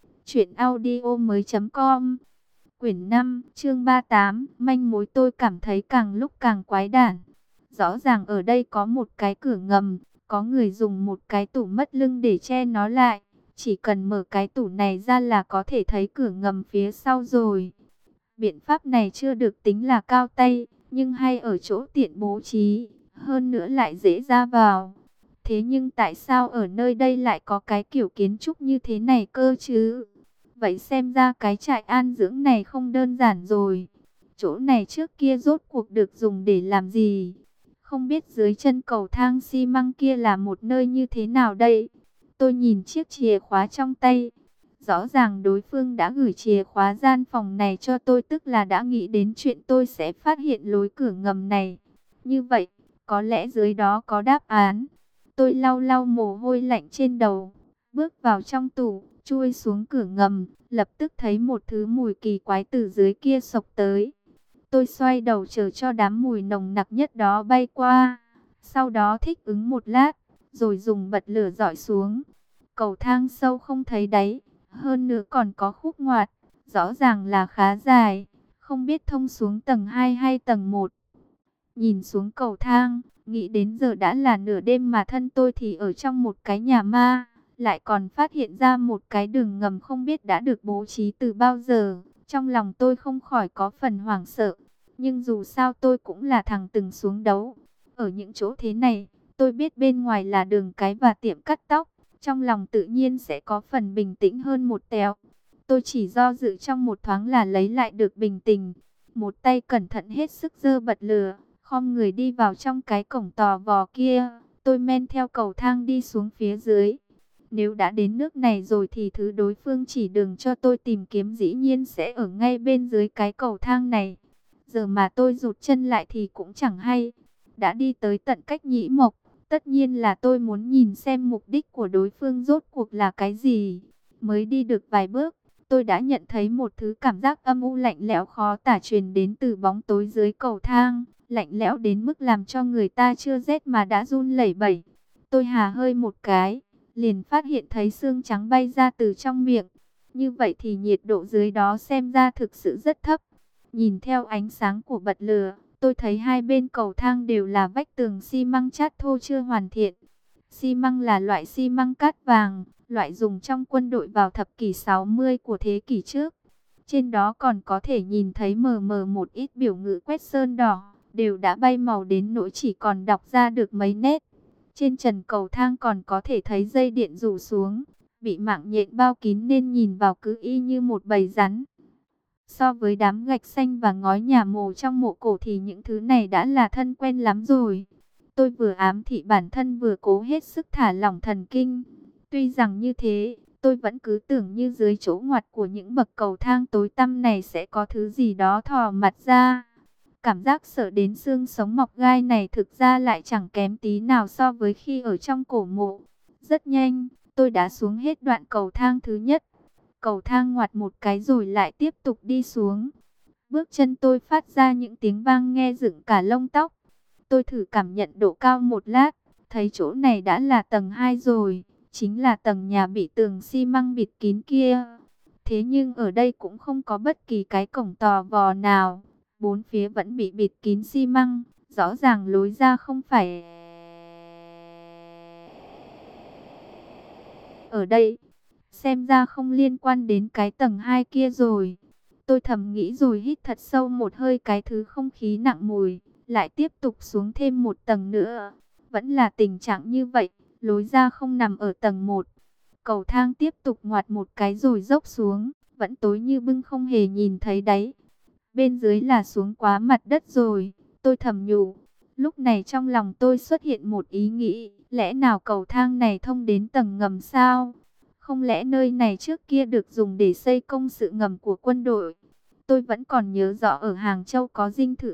truyệnaudiomoi.com. Quyển 5, chương 38, manh mối. Tôi cảm thấy càng lúc càng quái đản. Rõ ràng ở đây có một cái cửa ngầm, có người dùng một cái tủ mất lưng để che nó lại. Chỉ cần mở cái tủ này ra là có thể thấy cửa ngầm phía sau rồi. Biện pháp này chưa được tính là cao tay, nhưng hay ở chỗ tiện bố trí, hơn nữa lại dễ ra vào. Thế nhưng tại sao ở nơi đây lại có cái kiểu kiến trúc như thế này cơ chứ? Vậy xem ra cái trại an dưỡng này không đơn giản rồi. Chỗ này trước kia rốt cuộc được dùng để làm gì? Không biết dưới chân cầu thang xi măng kia là một nơi như thế nào đây? Tôi nhìn chiếc chìa khóa trong tay. Rõ ràng đối phương đã gửi chìa khóa gian phòng này cho tôi, tức là đã nghĩ đến chuyện tôi sẽ phát hiện lối cửa ngầm này. Như vậy, có lẽ dưới đó có đáp án. Tôi lau lau mồ hôi lạnh trên đầu, bước vào trong tủ, chui xuống cửa ngầm, lập tức thấy một thứ mùi kỳ quái từ dưới kia xộc tới. Tôi xoay đầu chờ cho đám mùi nồng nặc nhất đó bay qua. Sau đó thích ứng một lát, rồi dùng bật lửa dọi xuống. Cầu thang sâu không thấy đáy, hơn nữa còn có khúc ngoặt, rõ ràng là khá dài, không biết thông xuống tầng 2 hay tầng 1. Nhìn xuống cầu thang, nghĩ đến giờ đã là nửa đêm mà thân tôi thì ở trong một cái nhà ma, lại còn phát hiện ra một cái đường ngầm không biết đã được bố trí từ bao giờ. Trong lòng tôi không khỏi có phần hoảng sợ, nhưng dù sao tôi cũng là thằng từng xuống đấu. Ở những chỗ thế này, tôi biết bên ngoài là đường cái và tiệm cắt tóc, trong lòng tự nhiên sẽ có phần bình tĩnh hơn một tẹo. Tôi chỉ do dự trong một thoáng là lấy lại được bình tĩnh. Một tay cẩn thận hết sức giơ bật lửa, khom người đi vào trong cái cổng tò vò kia. Tôi men theo cầu thang đi xuống phía dưới. Nếu đã đến nước này rồi thì thứ đối phương chỉ đường cho tôi tìm kiếm dĩ nhiên sẽ ở ngay bên dưới cái cầu thang này. Giờ mà tôi rụt chân lại thì cũng chẳng hay. Đã đi tới tận cách Nhĩ Mộc, tất nhiên là tôi muốn nhìn xem mục đích của đối phương rốt cuộc là cái gì. Mới đi được vài bước, tôi đã nhận thấy một thứ cảm giác âm u lạnh lẽo khó tả truyền đến từ bóng tối dưới cầu thang. Lạnh lẽo đến mức làm cho người ta chưa rét mà đã run lẩy bẩy. Tôi hà hơi một cái, liền phát hiện thấy xương trắng bay ra từ trong miệng. Như vậy thì nhiệt độ dưới đó xem ra thực sự rất thấp. Nhìn theo ánh sáng của bật lửa, tôi thấy hai bên cầu thang đều là vách tường xi măng chát thô chưa hoàn thiện. Xi măng là loại xi măng cát vàng, loại dùng trong quân đội vào thập kỷ 60 của thế kỷ trước. Trên đó còn có thể nhìn thấy mờ mờ một ít biểu ngữ quét sơn đỏ, đều đã bay màu đến nỗi chỉ còn đọc ra được mấy nét. Trên trần cầu thang còn có thể thấy dây điện rủ xuống, bị mạng nhện bao kín nên nhìn vào cứ y như một bầy rắn. So với đám gạch xanh và ngói nhà mồ trong mộ cổ thì những thứ này đã là thân quen lắm rồi. Tôi vừa ám thị bản thân vừa cố hết sức thả lỏng thần kinh. Tuy rằng như thế, tôi vẫn cứ tưởng như dưới chỗ ngoặt của những bậc cầu thang tối tăm này sẽ có thứ gì đó thò mặt ra. Cảm giác sợ đến xương sống mọc gai này thực ra lại chẳng kém tí nào so với khi ở trong cổ mộ. Rất nhanh, tôi đã xuống hết đoạn cầu thang thứ nhất. Cầu thang ngoặt một cái rồi lại tiếp tục đi xuống. Bước chân tôi phát ra những tiếng vang nghe dựng cả lông tóc. Tôi thử cảm nhận độ cao một lát, thấy chỗ này đã là tầng 2 rồi, chính là tầng nhà bị tường xi măng bịt kín kia. Thế nhưng ở đây cũng không có bất kỳ cái cổng tò vò nào, bốn phía vẫn bị bịt kín xi măng, rõ ràng lối ra không phải ở đây. Xem ra không liên quan đến cái tầng 2 kia rồi. Tôi thầm nghĩ rồi hít thật sâu một hơi cái thứ không khí nặng mùi, lại tiếp tục xuống thêm một tầng nữa. Vẫn là tình trạng như vậy, lối ra không nằm ở tầng 1. Cầu thang tiếp tục ngoặt một cái rồi dốc xuống, vẫn tối như bưng không hề nhìn thấy đáy. Bên dưới là xuống quá mặt đất rồi, tôi thầm nhủ. Lúc này trong lòng tôi xuất hiện một ý nghĩ, lẽ nào cầu thang này thông đến tầng ngầm sao? Không lẽ nơi này trước kia được dùng để xây công sự ngầm của quân đội? Tôi vẫn còn nhớ rõ ở Hàng Châu có dinh thự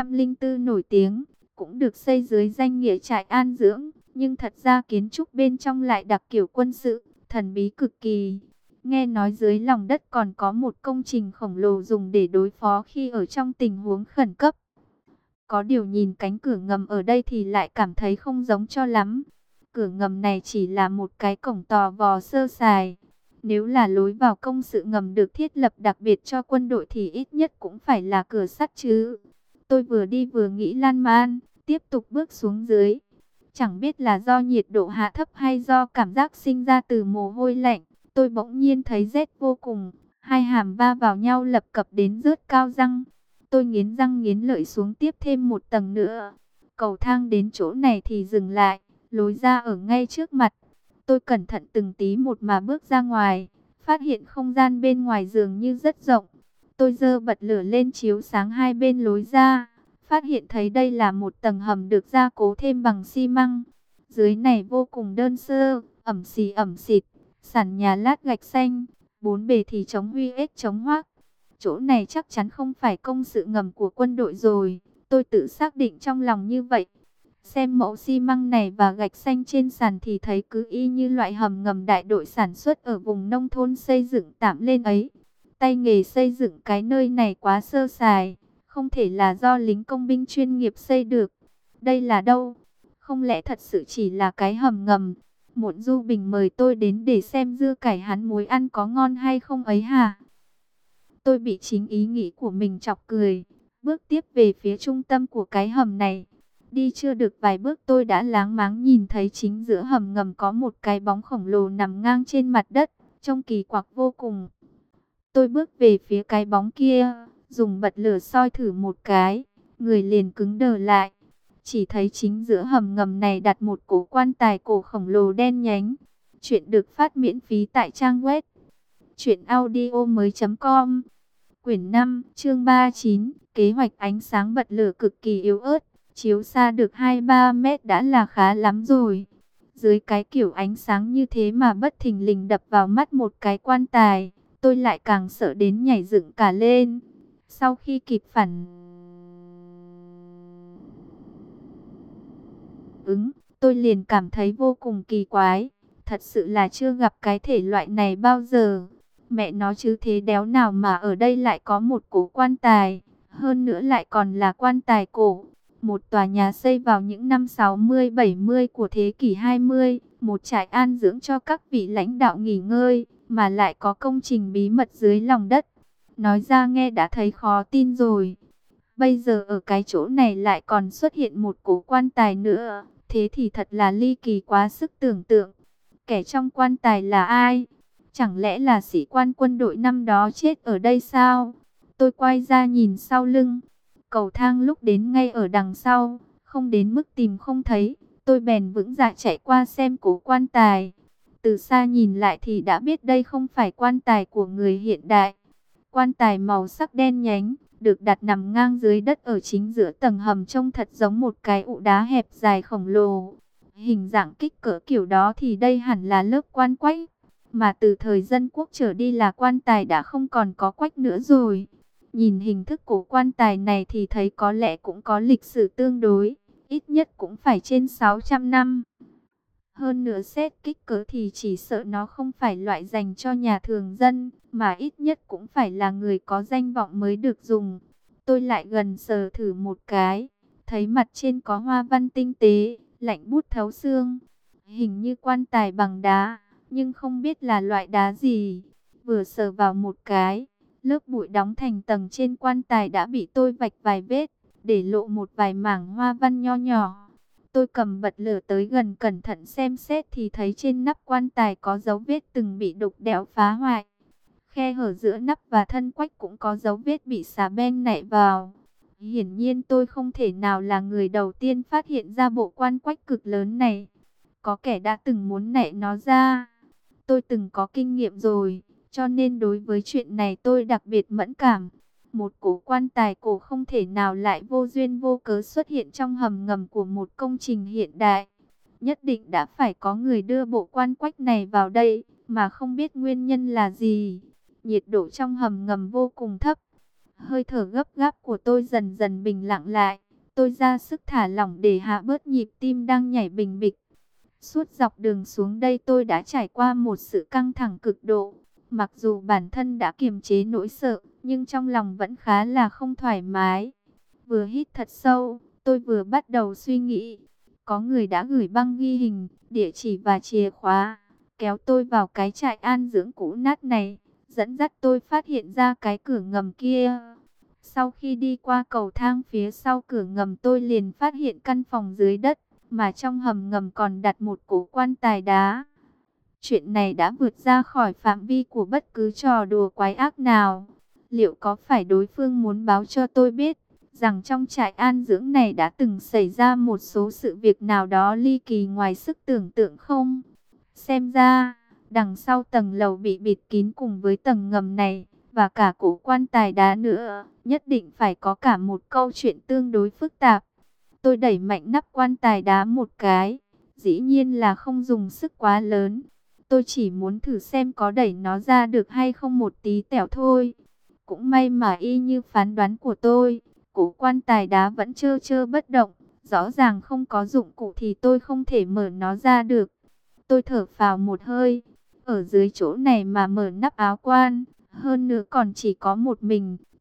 704 nổi tiếng, cũng được xây dưới danh nghĩa trại an dưỡng, nhưng thật ra kiến trúc bên trong lại đặc kiểu quân sự, thần bí cực kỳ. Nghe nói dưới lòng đất còn có một công trình khổng lồ dùng để đối phó khi ở trong tình huống khẩn cấp. Có điều nhìn cánh cửa ngầm ở đây thì lại cảm thấy không giống cho lắm. Cửa ngầm này chỉ là một cái cổng tò vò sơ sài. Nếu là lối vào công sự ngầm được thiết lập đặc biệt cho quân đội thì ít nhất cũng phải là cửa sắt chứ. Tôi vừa đi vừa nghĩ lan man, tiếp tục bước xuống dưới. Chẳng biết là do nhiệt độ hạ thấp hay do cảm giác sinh ra từ mồ hôi lạnh, tôi bỗng nhiên thấy rét vô cùng. Hai hàm va vào nhau lập cập đến rớt cao răng. Tôi nghiến răng nghiến lợi xuống tiếp thêm một tầng nữa. Cầu thang đến chỗ này thì dừng lại, lối ra ở ngay trước mặt. Tôi cẩn thận từng tí một mà bước ra ngoài, phát hiện không gian bên ngoài dường như rất rộng. Tôi giơ bật lửa lên chiếu sáng hai bên lối ra, phát hiện thấy đây là một tầng hầm được gia cố thêm bằng xi măng. Dưới này vô cùng đơn sơ, ẩm xì ẩm xịt, sàn nhà lát gạch xanh, bốn bề thì chống huy ếch chống hoác. Chỗ này chắc chắn không phải công sự ngầm của quân đội rồi, tôi tự xác định trong lòng như vậy. Xem mẫu xi măng này và gạch xanh trên sàn thì thấy cứ y như loại hầm ngầm đại đội sản xuất ở vùng nông thôn xây dựng tạm lên ấy. Tay nghề xây dựng cái nơi này quá sơ sài, không thể là do lính công binh chuyên nghiệp xây được. Đây là đâu? Không lẽ thật sự chỉ là cái hầm ngầm? Muộn Du Bình mời tôi đến để xem dưa cải hắn muối ăn có ngon hay không ấy hả? Tôi bị chính ý nghĩ của mình chọc cười, bước tiếp về phía trung tâm của cái hầm này. Đi chưa được vài bước tôi đã láng máng nhìn thấy chính giữa hầm ngầm có một cái bóng khổng lồ nằm ngang trên mặt đất, trông kỳ quặc vô cùng. Tôi bước về phía cái bóng kia, dùng bật lửa soi thử một cái, người liền cứng đờ lại. Chỉ thấy chính giữa hầm ngầm này đặt một cổ quan tài cổ khổng lồ đen nhánh. Chuyện được phát miễn phí tại trang web truyệnaudiomoi.com. Quyển 5, chương 39, kế hoạch ánh sáng bật lửa cực kỳ yếu ớt, chiếu xa được 2-3 mét đã là khá lắm rồi. Dưới cái kiểu ánh sáng như thế mà bất thình lình đập vào mắt một cái quan tài, tôi lại càng sợ đến nhảy dựng cả lên. Sau khi kịp phản ứng, tôi liền cảm thấy vô cùng kỳ quái. Thật sự là chưa gặp cái thể loại này bao giờ. Mẹ nó chứ thế đéo nào mà ở đây lại có một cổ quan tài. Hơn nữa lại còn là quan tài cổ. Một tòa nhà xây vào những năm 60-70 của thế kỷ 20. Một trại an dưỡng cho các vị lãnh đạo nghỉ ngơi. Mà lại có công trình bí mật dưới lòng đất. Nói ra nghe đã thấy khó tin rồi. Bây giờ ở cái chỗ này lại còn xuất hiện một cổ quan tài nữa. Thế thì thật là ly kỳ quá sức tưởng tượng. Kẻ trong quan tài là ai? Chẳng lẽ là sĩ quan quân đội năm đó chết ở đây sao? Tôi quay ra nhìn sau lưng. Cầu thang lúc đến ngay ở đằng sau. Không đến mức tìm không thấy. Tôi bèn vững dạ chạy qua xem cổ quan tài. Từ xa nhìn lại thì đã biết đây không phải quan tài của người hiện đại. Quan tài màu sắc đen nhánh, được đặt nằm ngang dưới đất ở chính giữa tầng hầm, trông thật giống một cái ụ đá hẹp dài khổng lồ. Hình dạng kích cỡ kiểu đó thì đây hẳn là lớp quan quách. Mà từ thời Dân Quốc trở đi là quan tài đã không còn có quách nữa rồi. Nhìn hình thức của quan tài này thì thấy có lẽ cũng có lịch sử tương đối. Ít nhất cũng phải trên 600 năm. Hơn nữa xét kích cỡ thì chỉ sợ nó không phải loại dành cho nhà thường dân, mà ít nhất cũng phải là người có danh vọng mới được dùng. Tôi lại gần sờ thử một cái, thấy mặt trên có hoa văn tinh tế, lạnh buốt thấu xương. Hình như quan tài bằng đá, nhưng không biết là loại đá gì. Vừa sờ vào một cái, lớp bụi đóng thành tầng trên quan tài đã bị tôi vạch vài vết, để lộ một vài mảng hoa văn nho nhỏ. Tôi cầm bật lửa tới gần cẩn thận xem xét thì thấy trên nắp quan tài có dấu vết từng bị đục đẽo phá hoại. Khe hở giữa nắp và thân quách cũng có dấu vết bị xà beng nạy vào. Hiển nhiên tôi không thể nào là người đầu tiên phát hiện ra bộ quan quách cực lớn này. Có kẻ đã từng muốn nạy nó ra. Tôi từng có kinh nghiệm rồi, cho nên đối với chuyện này tôi đặc biệt mẫn cảm. Một cổ quan tài cổ không thể nào lại vô duyên vô cớ xuất hiện trong hầm ngầm của một công trình hiện đại. Nhất định đã phải có người đưa bộ quan quách này vào đây, mà không biết nguyên nhân là gì. Nhiệt độ trong hầm ngầm vô cùng thấp. Hơi thở gấp gáp của tôi dần dần bình lặng lại. Tôi ra sức thả lỏng để hạ bớt nhịp tim đang nhảy bình bịch. Suốt dọc đường xuống đây tôi đã trải qua một sự căng thẳng cực độ. Mặc dù bản thân đã kiềm chế nỗi sợ, nhưng trong lòng vẫn khá là không thoải mái. Vừa hít thật sâu, tôi vừa bắt đầu suy nghĩ. Có người đã gửi băng ghi hình, địa chỉ và chìa khóa, kéo tôi vào cái trại an dưỡng cũ nát này, dẫn dắt tôi phát hiện ra cái cửa ngầm kia. Sau khi đi qua cầu thang phía sau cửa ngầm tôi liền phát hiện căn phòng dưới đất, mà trong hầm ngầm còn đặt một cổ quan tài đá. Chuyện này đã vượt ra khỏi phạm vi của bất cứ trò đùa quái ác nào. Liệu có phải đối phương muốn báo cho tôi biết rằng trong trại an dưỡng này đã từng xảy ra một số sự việc nào đó ly kỳ ngoài sức tưởng tượng không? Xem ra, đằng sau tầng lầu bị bịt kín cùng với tầng ngầm này, và cả cổ quan tài đá nữa, nhất định phải có cả một câu chuyện tương đối phức tạp. Tôi đẩy mạnh nắp quan tài đá một cái, dĩ nhiên là không dùng sức quá lớn. Tôi chỉ muốn thử xem có đẩy nó ra được hay không một tí tẹo thôi. Cũng may mà y như phán đoán của tôi, cổ quan tài đá vẫn trơ trơ bất động. Rõ ràng không có dụng cụ thì tôi không thể mở nó ra được. Tôi thở phào một hơi. Ở dưới chỗ này mà mở nắp áo quan, hơn nữa còn chỉ có một mình,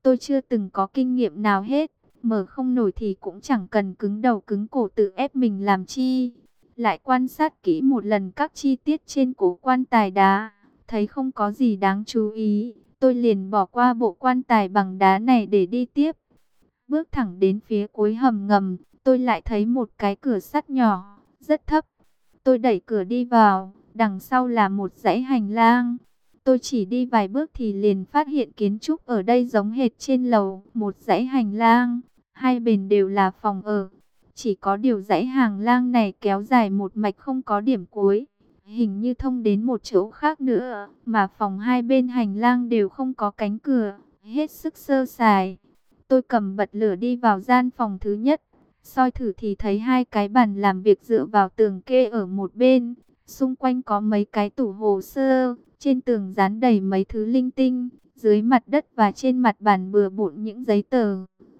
Tôi chưa từng có kinh nghiệm nào hết. Mở không nổi thì cũng chẳng cần cứng đầu cứng cổ tự ép mình làm chi. Lại quan sát kỹ một lần các chi tiết trên cổ quan tài đá, thấy không có gì đáng chú ý, tôi liền bỏ qua bộ quan tài bằng đá này để đi tiếp. Bước thẳng đến phía cuối hầm ngầm, tôi lại thấy một cái cửa sắt nhỏ, rất thấp. Tôi đẩy cửa đi vào, đằng sau là một dãy hành lang. Tôi chỉ đi vài bước thì liền phát hiện kiến trúc ở đây giống hệt trên lầu, một dãy hành lang, hai bên đều là phòng ở. Chỉ có điều dãy hành lang này kéo dài một mạch không có điểm cuối, hình như thông đến một chỗ khác nữa, mà phòng hai bên hành lang đều không có cánh cửa, hết sức sơ sài. Tôi cầm bật lửa đi vào gian phòng thứ nhất, soi thử thì thấy hai cái bàn làm việc dựa vào tường kê ở một bên, xung quanh có mấy cái tủ hồ sơ, trên tường dán đầy mấy thứ linh tinh, dưới mặt đất và trên mặt bàn bừa bộn những giấy tờ.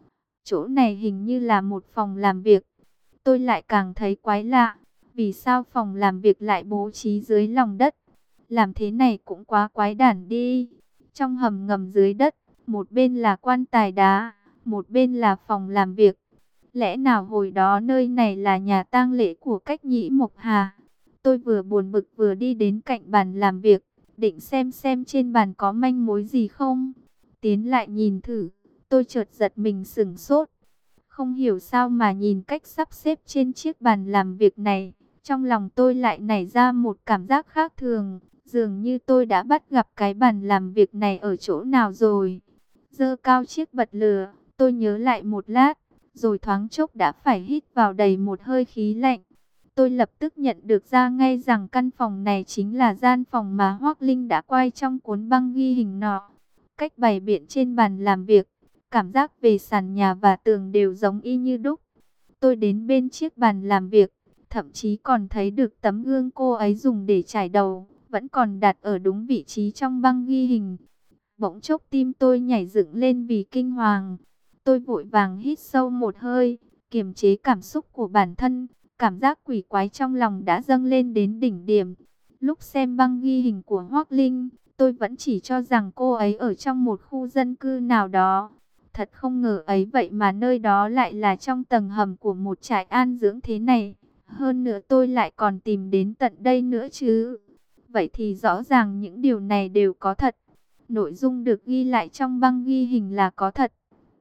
Chỗ này hình như là một phòng làm việc. Tôi lại càng thấy quái lạ, vì sao phòng làm việc lại bố trí dưới lòng đất? Làm thế này cũng quá quái đản đi. Trong hầm ngầm dưới đất, một bên là quan tài đá, một bên là phòng làm việc. Lẽ nào hồi đó nơi này là nhà tang lễ của Cách Nhĩ Mộc Hà? Tôi vừa buồn bực vừa đi đến cạnh bàn làm việc, định xem trên bàn có manh mối gì không. Tiến lại nhìn thử, tôi chợt giật mình sửng sốt. Không hiểu sao mà nhìn cách sắp xếp trên chiếc bàn làm việc này, trong lòng tôi lại nảy ra một cảm giác khác thường, dường như tôi đã bắt gặp cái bàn làm việc này ở chỗ nào rồi. Giơ cao chiếc bật lửa, tôi nhớ lại một lát, rồi thoáng chốc đã phải hít vào đầy một hơi khí lạnh. Tôi lập tức nhận được ra ngay rằng căn phòng này chính là gian phòng mà Hoác Linh đã quay trong cuốn băng ghi hình nọ. Cách bày biện trên bàn làm việc, cảm giác về sàn nhà và tường đều giống y như đúc. Tôi đến bên chiếc bàn làm việc, thậm chí còn thấy được tấm gương cô ấy dùng để chải đầu, vẫn còn đặt ở đúng vị trí trong băng ghi hình. Bỗng chốc tim tôi nhảy dựng lên vì kinh hoàng. Tôi vội vàng hít sâu một hơi, kiềm chế cảm xúc của bản thân. Cảm giác quỷ quái trong lòng đã dâng lên đến đỉnh điểm. Lúc xem băng ghi hình của Hoác Linh, tôi vẫn chỉ cho rằng cô ấy ở trong một khu dân cư nào đó. Thật không ngờ ấy vậy mà nơi đó lại là trong tầng hầm của một trại an dưỡng thế này. Hơn nữa tôi lại còn tìm đến tận đây nữa chứ. Vậy thì rõ ràng những điều này đều có thật. Nội dung được ghi lại trong băng ghi hình là có thật.